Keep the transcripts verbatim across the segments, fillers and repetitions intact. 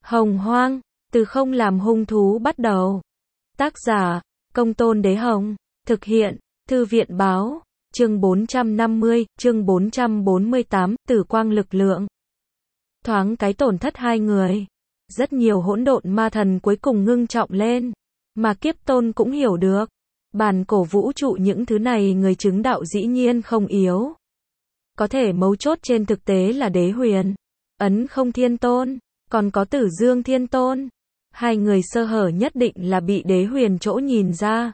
Hồng Hoang, từ không làm hung thú bắt đầu. Tác giả, Công Tôn Đế Hồng. Thực hiện, Thư viện báo. Chương bốn trăm năm mươi, chương bốn trăm bốn mươi tám, Tử Quang lực lượng. Thoáng cái tổn thất hai người. Rất nhiều hỗn độn ma thần cuối cùng ngưng trọng lên. Mà Kiếp Tôn cũng hiểu được. Bản cổ vũ trụ những thứ này người chứng đạo dĩ nhiên không yếu. Có thể mấu chốt trên thực tế là Đế Huyền, Ấn Không Thiên Tôn, còn có Tử Dương Thiên Tôn. Hai người sơ hở nhất định là bị Đế Huyền chỗ nhìn ra.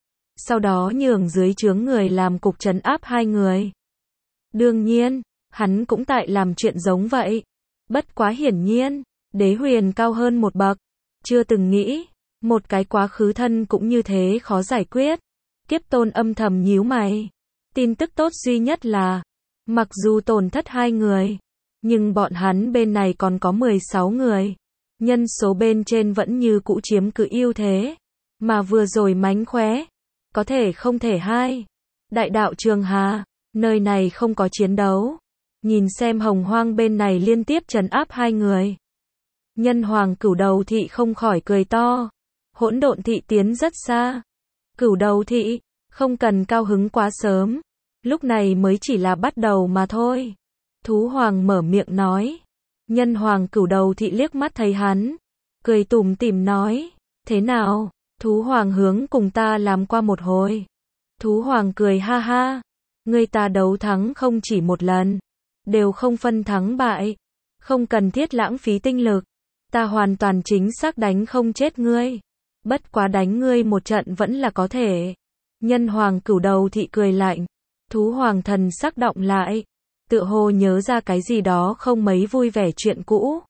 Sau đó nhường dưới trướng người làm cục trấn áp hai người. Đương nhiên, hắn cũng tại làm chuyện giống vậy. Bất quá hiển nhiên, Đế Huyền cao hơn một bậc. Chưa từng nghĩ, một cái quá khứ thân cũng như thế khó giải quyết. Kiếp Tôn âm thầm nhíu mày. Tin tức tốt duy nhất là, mặc dù tổn thất hai người, nhưng bọn hắn bên này còn có mười sáu người. Nhân số bên trên vẫn như cũ chiếm cứ ưu thế. Mà vừa rồi mánh khóe, có thể không thể hai. Đại đạo Trường Hà, nơi này không có chiến đấu. Nhìn xem Hồng Hoang bên này liên tiếp trấn áp hai người. Nhân Hoàng Cửu Đầu Thị không khỏi cười to. Hỗn Độn Thị tiến rất xa. Cửu Đầu Thị, không cần cao hứng quá sớm. Lúc này mới chỉ là bắt đầu mà thôi. Thú Hoàng mở miệng nói. Nhân Hoàng Cửu Đầu Thị liếc mắt thấy hắn, cười tủm tỉm nói, thế nào, Thú Hoàng hướng cùng ta làm qua một hồi. Thú Hoàng cười ha ha, người ta đấu thắng không chỉ một lần, đều không phân thắng bại, không cần thiết lãng phí tinh lực, ta hoàn toàn chính xác đánh không chết ngươi, bất quá đánh ngươi một trận vẫn là có thể. Nhân Hoàng Cửu Đầu Thị cười lạnh, Thú Hoàng thần sắc động lại. Tựa hồ nhớ ra cái gì đó không mấy vui vẻ chuyện cũ.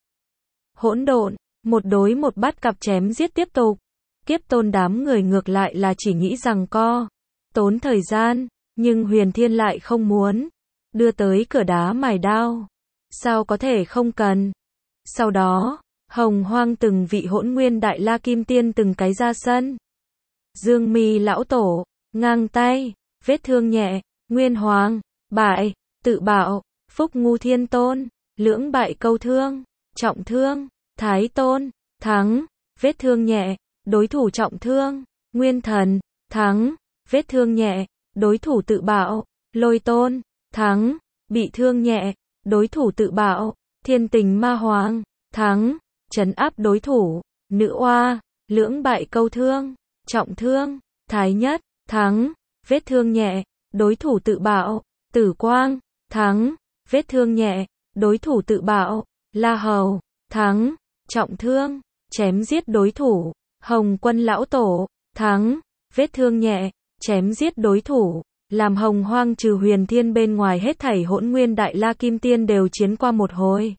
Hỗn độn, một đối một bắt cặp chém giết tiếp tục. Kiếp Tôn đám người ngược lại là chỉ nghĩ rằng co, tốn thời gian, nhưng Huyền Thiên lại không muốn. Đưa tới cửa đá mài đao. Sao có thể không cần. Sau đó, Hồng Hoang từng vị hỗn nguyên đại la kim tiên từng cái ra sân. Dương Mi lão tổ, ngang tay, vết thương nhẹ, Nguyên Hoàng, bại. Tự bạo, Phúc Ngu Thiên Tôn, lưỡng bại câu thương, trọng thương, Thái Tôn, thắng, vết thương nhẹ, đối thủ trọng thương, Nguyên Thần, thắng, vết thương nhẹ, đối thủ tự bạo, Lôi Tôn, thắng, bị thương nhẹ, đối thủ tự bạo, Thiên Tình Ma Hoàng, thắng, trấn áp đối thủ, Nữ Oa, lưỡng bại câu thương, trọng thương, Thái Nhất, thắng, vết thương nhẹ, đối thủ tự bạo, Tử Quang, thắng, vết thương nhẹ, đối thủ tự bạo, La Hầu, thắng, trọng thương, chém giết đối thủ, Hồng Quân lão tổ, thắng, vết thương nhẹ, chém giết đối thủ, làm Hồng Hoang trừ Huyền Thiên bên ngoài hết thảy hỗn nguyên đại la kim tiên đều chiến qua một hồi.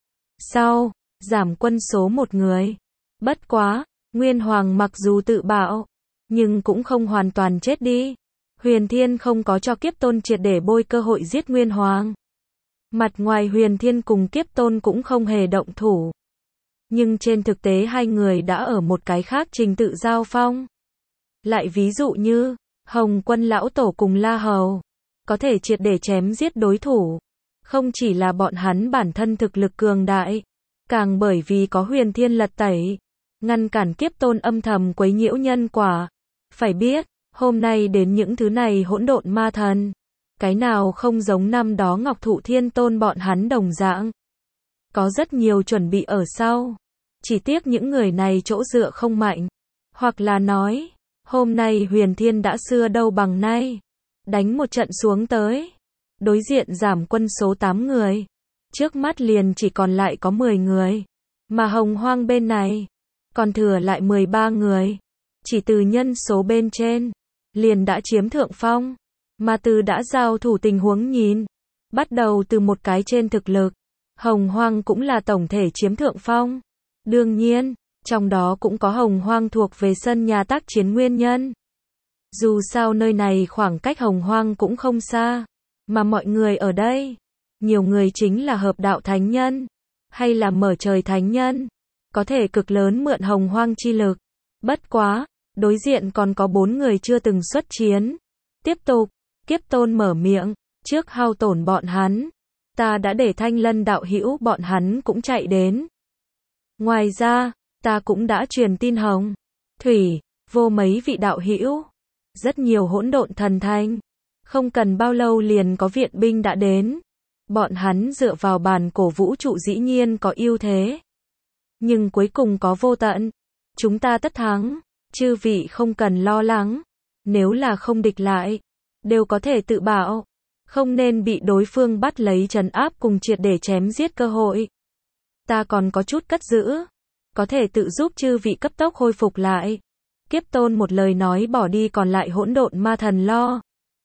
Sau, giảm quân số một người. Bất quá, Nguyên Hoàng mặc dù tự bạo, nhưng cũng không hoàn toàn chết đi. Huyền Thiên không có cho Kiếp Tôn triệt để bôi cơ hội giết Nguyên Hoàng. Mặt ngoài Huyền Thiên cùng Kiếp Tôn cũng không hề động thủ. Nhưng trên thực tế hai người đã ở một cái khác trình tự giao phong. Lại ví dụ như, Hồng Quân lão tổ cùng La Hầu, có thể triệt để chém giết đối thủ. Không chỉ là bọn hắn bản thân thực lực cường đại, càng bởi vì có Huyền Thiên lật tẩy, ngăn cản Kiếp Tôn âm thầm quấy nhiễu nhân quả. Phải biết, hôm nay đến những thứ này hỗn độn ma thần, cái nào không giống năm đó Ngọc Thụ Thiên Tôn bọn hắn đồng dạng. Có rất nhiều chuẩn bị ở sau. Chỉ tiếc những người này chỗ dựa không mạnh. Hoặc là nói, hôm nay Huyền Thiên đã xưa đâu bằng nay. Đánh một trận xuống tới. Đối diện giảm quân số tám người. Trước mắt liền chỉ còn lại có mười người. Mà Hồng Hoang bên này, còn thừa lại mười ba người. Chỉ từ nhân số bên trên, liền đã chiếm thượng phong, mà từ đã giao thủ tình huống nhìn, bắt đầu từ một cái trên thực lực, Hồng Hoang cũng là tổng thể chiếm thượng phong. Đương nhiên, trong đó cũng có Hồng Hoang thuộc về sân nhà tác chiến nguyên nhân. Dù sao nơi này khoảng cách Hồng Hoang cũng không xa, mà mọi người ở đây, nhiều người chính là hợp đạo thánh nhân, hay là mở trời thánh nhân, có thể cực lớn mượn Hồng Hoang chi lực. Bất quá, đối diện còn có bốn người chưa từng xuất chiến. Tiếp tục, Kiếp Tôn mở miệng, trước hao tổn bọn hắn, ta đã để Thanh Lân đạo hữu bọn hắn cũng chạy đến. Ngoài ra, ta cũng đã truyền tin hồng, thủy, vô mấy vị đạo hữu, rất nhiều hỗn độn thần thanh. Không cần bao lâu liền có viện binh đã đến. Bọn hắn dựa vào bản cổ vũ trụ dĩ nhiên có ưu thế. Nhưng cuối cùng có vô tận. Chúng ta tất thắng. Chư vị không cần lo lắng. Nếu là không địch lại, đều có thể tự bảo. Không nên bị đối phương bắt lấy trấn áp cùng triệt để chém giết cơ hội. Ta còn có chút cất giữ. Có thể tự giúp chư vị cấp tốc khôi phục lại. Kiếp Tôn một lời nói bỏ đi còn lại hỗn độn ma thần lo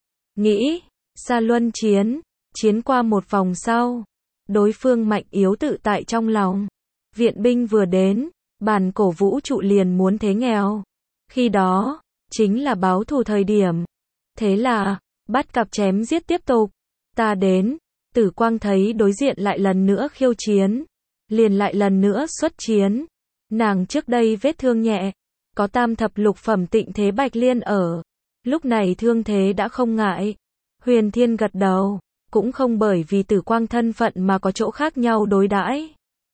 nghĩ, xa luân chiến, chiến qua một vòng sau, đối phương mạnh yếu tự tại trong lòng. Viện binh vừa đến, bản cổ vũ trụ liền muốn thế nghèo. Khi đó, chính là báo thù thời điểm. Thế là, bắt cặp chém giết tiếp tục. Ta đến, Tử Quang thấy đối diện lại lần nữa khiêu chiến, liền lại lần nữa xuất chiến. Nàng trước đây vết thương nhẹ, có tam thập lục phẩm tịnh thế bạch liên ở. Lúc này thương thế đã không ngại. Huyền Thiên gật đầu, cũng không bởi vì Tử Quang thân phận mà có chỗ khác nhau đối đãi.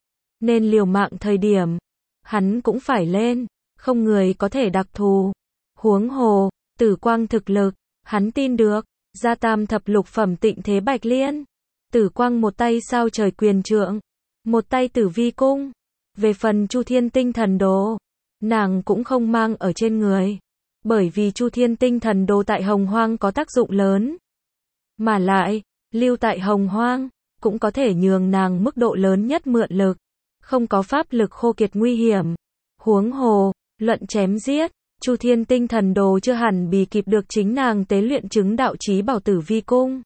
Nên liều mạng thời điểm, hắn cũng phải lên, không người có thể đặc thù. Huống hồ, Tử Quang thực lực, hắn tin được, ra tam thập lục phẩm tịnh thế bạch liên. Tử Quang một tay sao trời quyền trượng, một tay tử vi cung. Về phần Chu Thiên tinh thần đồ, nàng cũng không mang ở trên người. Bởi vì Chu Thiên tinh thần đồ tại Hồng Hoang có tác dụng lớn. Mà lại, lưu tại Hồng Hoang, cũng có thể nhường nàng mức độ lớn nhất mượn lực. Không có pháp lực khô kiệt nguy hiểm. Huống hồ, luận chém giết, Chu Thiên tinh thần đồ chưa hẳn bì kịp được chính nàng tế luyện chứng đạo chí bảo tử vi cung.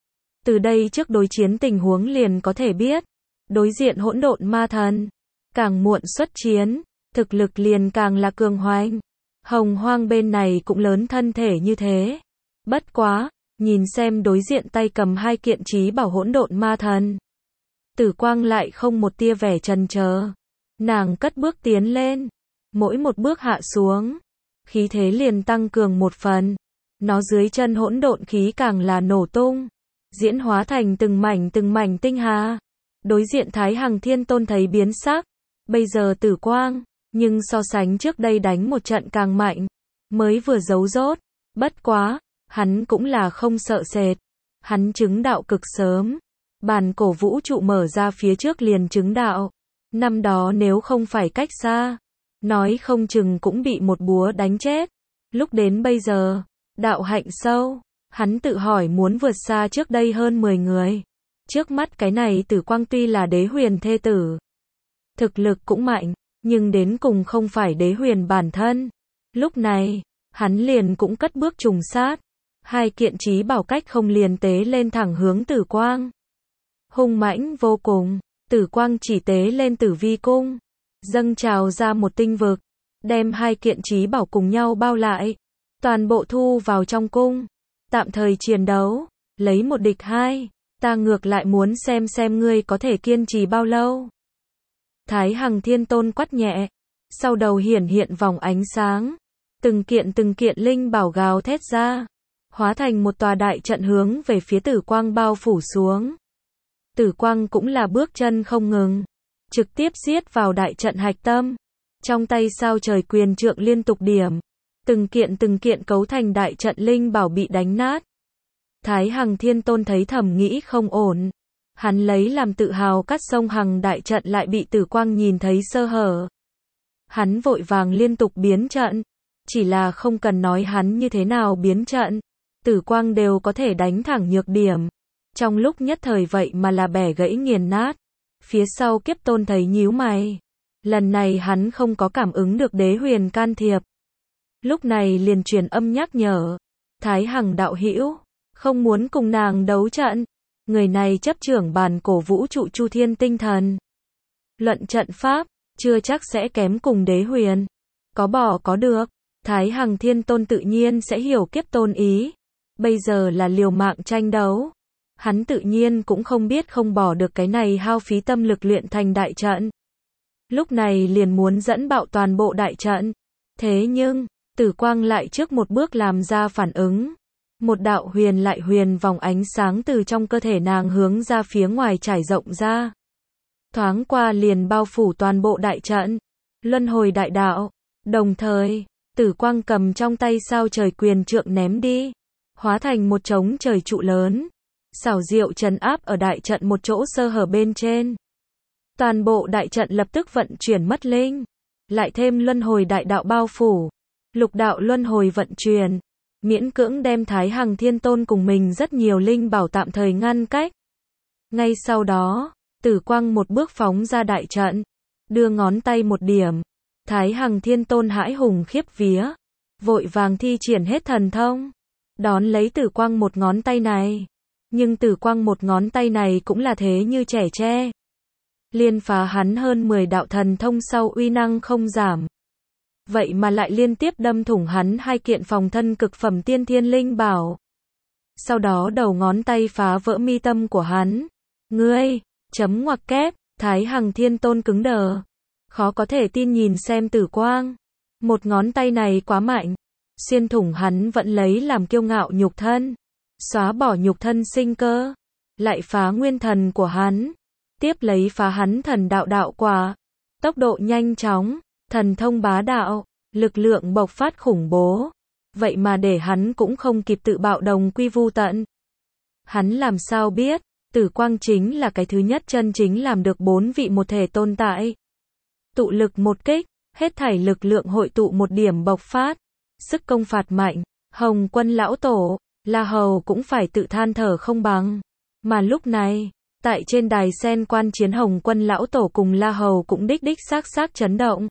Từ đây trước đối chiến tình huống liền có thể biết. Đối diện hỗn độn ma thần, càng muộn xuất chiến, thực lực liền càng là cường hoành. Hồng Hoang bên này cũng lớn thân thể như thế. Bất quá, nhìn xem đối diện tay cầm hai kiện chí bảo hỗn độn ma thần. Tử Quang lại không một tia vẻ chần chờ. Nàng cất bước tiến lên. Mỗi một bước hạ xuống, khí thế liền tăng cường một phần. Nó dưới chân hỗn độn khí càng là nổ tung. Diễn hóa thành từng mảnh từng mảnh tinh hà. Đối diện Thái Hằng Thiên Tôn thấy biến sắc. Bây giờ Tử Quang, nhưng so sánh trước đây đánh một trận càng mạnh. Mới vừa giấu rốt. Bất quá, hắn cũng là không sợ sệt. Hắn chứng đạo cực sớm. Bản cổ vũ trụ mở ra phía trước liền chứng đạo. Năm đó nếu không phải cách xa, nói không chừng cũng bị một búa đánh chết. Lúc đến bây giờ, đạo hạnh sâu, hắn tự hỏi muốn vượt xa trước đây hơn mười người. Trước mắt cái này Tử Quang tuy là đế huyền thê tử, thực lực cũng mạnh, nhưng đến cùng không phải đế huyền bản thân. Lúc này, hắn liền cũng cất bước trùng sát. Hai kiện chí bảo cách không liền tế lên thẳng hướng Tử Quang. Hung mãnh vô cùng, Tử Quang chỉ tế lên tử vi cung, dâng trào ra một tinh vực, đem hai kiện chí bảo cùng nhau bao lại, toàn bộ thu vào trong cung, tạm thời chiến đấu, lấy một địch hai, ta ngược lại muốn xem xem ngươi có thể kiên trì bao lâu. Thái Hằng Thiên Tôn quát nhẹ, sau đầu hiển hiện vòng ánh sáng, từng kiện từng kiện linh bảo gào thét ra, hóa thành một tòa đại trận hướng về phía Tử Quang bao phủ xuống. Tử Quang cũng là bước chân không ngừng, trực tiếp giết vào đại trận hạch tâm. Trong tay sao trời quyền trượng liên tục điểm, từng kiện từng kiện cấu thành đại trận linh bảo bị đánh nát. Thái Hằng Thiên Tôn thấy thầm nghĩ không ổn, hắn lấy làm tự hào cắt sông Hằng đại trận lại bị Tử Quang nhìn thấy sơ hở. Hắn vội vàng liên tục biến trận, chỉ là không cần nói hắn như thế nào biến trận, Tử Quang đều có thể đánh thẳng nhược điểm. Trong lúc nhất thời vậy mà là bẻ gãy nghiền nát. Phía sau Kiếp Tôn thấy nhíu mày. Lần này hắn không có cảm ứng được đế huyền can thiệp. Lúc này liền truyền âm nhắc nhở. Thái Hằng đạo hữu, không muốn cùng nàng đấu trận. Người này chấp trưởng bản cổ vũ trụ Chu Thiên tinh thần. Luận trận pháp, chưa chắc sẽ kém cùng đế huyền. Có bỏ có được. Thái Hằng Thiên Tôn tự nhiên sẽ hiểu Kiếp Tôn ý. Bây giờ là liều mạng tranh đấu. Hắn tự nhiên cũng không biết không bỏ được cái này hao phí tâm lực luyện thành đại trận. Lúc này liền muốn dẫn bạo toàn bộ đại trận. Thế nhưng, Tử Quang lại trước một bước làm ra phản ứng. Một đạo huyền lại huyền vòng ánh sáng từ trong cơ thể nàng hướng ra phía ngoài trải rộng ra. thoáng qua liền bao phủ toàn bộ đại trận, luân hồi đại đạo. Đồng thời, Tử Quang cầm trong tay sao trời quyền trượng ném đi, hóa thành một trống trời trụ lớn, xảo diệu trấn áp ở đại trận một chỗ sơ hở bên trên. Toàn bộ đại trận lập tức vận chuyển mất linh, lại thêm luân hồi đại đạo bao phủ, lục đạo luân hồi vận chuyển, miễn cưỡng đem Thái Hằng Thiên Tôn cùng mình rất nhiều linh bảo tạm thời ngăn cách. Ngay sau đó, Tử Quang một bước phóng ra đại trận, đưa ngón tay một điểm, Thái Hằng Thiên Tôn hãi hùng khiếp vía, vội vàng thi triển hết thần thông, đón lấy Tử Quang một ngón tay này. Nhưng Tử Quang một ngón tay này cũng là thế như trẻ tre, liên phá hắn hơn mười đạo thần thông sau uy năng không giảm. Vậy mà lại liên tiếp đâm thủng hắn hai kiện phòng thân cực phẩm tiên thiên linh bảo. Sau đó đầu ngón tay phá vỡ mi tâm của hắn. Ngươi, chấm ngoặc kép, Thái Hằng Thiên Tôn cứng đờ, khó có thể tin nhìn xem Tử Quang. Một ngón tay này quá mạnh, xuyên thủng hắn vẫn lấy làm kiêu ngạo nhục thân, xóa bỏ nhục thân sinh cơ, lại phá nguyên thần của hắn, tiếp lấy phá hắn thần đạo đạo quả. Tốc độ nhanh chóng, thần thông bá đạo, lực lượng bộc phát khủng bố, vậy mà để hắn cũng không kịp tự bạo đồng quy vu tận. Hắn làm sao biết, Tử Quang chính là cái thứ nhất chân chính làm được bốn vị một thể tồn tại. Tụ lực một kích, hết thảy lực lượng hội tụ một điểm bộc phát, sức công phạt mạnh, Hồng Quân lão tổ, La Hầu cũng phải tự than thở không bằng. Mà lúc này, tại trên đài sen quan chiến Hồng Quân lão tổ cùng La Hầu cũng đích đích xác xác chấn động.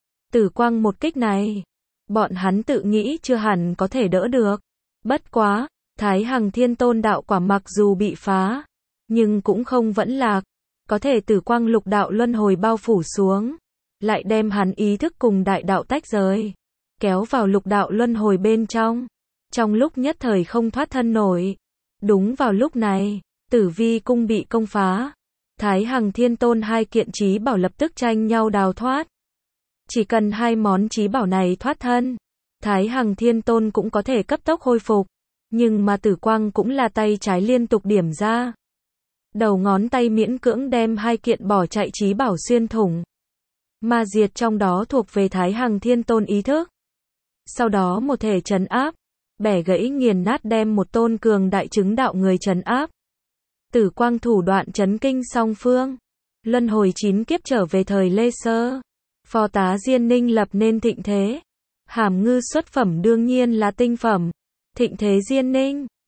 Tử Quang một kích này, bọn hắn tự nghĩ chưa hẳn có thể đỡ được. Bất quá, Thái Hằng Thiên Tôn đạo quả mặc dù bị phá, nhưng cũng không vẫn lạc, có thể Tử Quang lục đạo luân hồi bao phủ xuống, lại đem hắn ý thức cùng đại đạo tách rời, kéo vào lục đạo luân hồi bên trong, trong lúc nhất thời không thoát thân nổi. Đúng vào lúc này, Tử Vi cung bị công phá, Thái Hằng Thiên Tôn hai kiện chí bảo lập tức tranh nhau đào thoát. Chỉ cần hai món chí bảo này thoát thân, Thái Hằng Thiên Tôn cũng có thể cấp tốc hồi phục, nhưng mà Tử Quang cũng là tay trái liên tục điểm ra. Đầu ngón tay miễn cưỡng đem hai kiện bỏ chạy chí bảo xuyên thủng. Ma diệt trong đó thuộc về Thái Hằng Thiên Tôn ý thức. Sau đó một thể trấn áp, bẻ gãy nghiền nát đem một tôn cường đại chứng đạo người trấn áp. Tử Quang thủ đoạn chấn kinh song phương. Luân hồi chín kiếp trở về thời Lê Sơ. Phò tá Diên Ninh lập nên thịnh thế. Hàm ngư xuất phẩm đương nhiên là tinh phẩm. Thịnh thế Diên Ninh.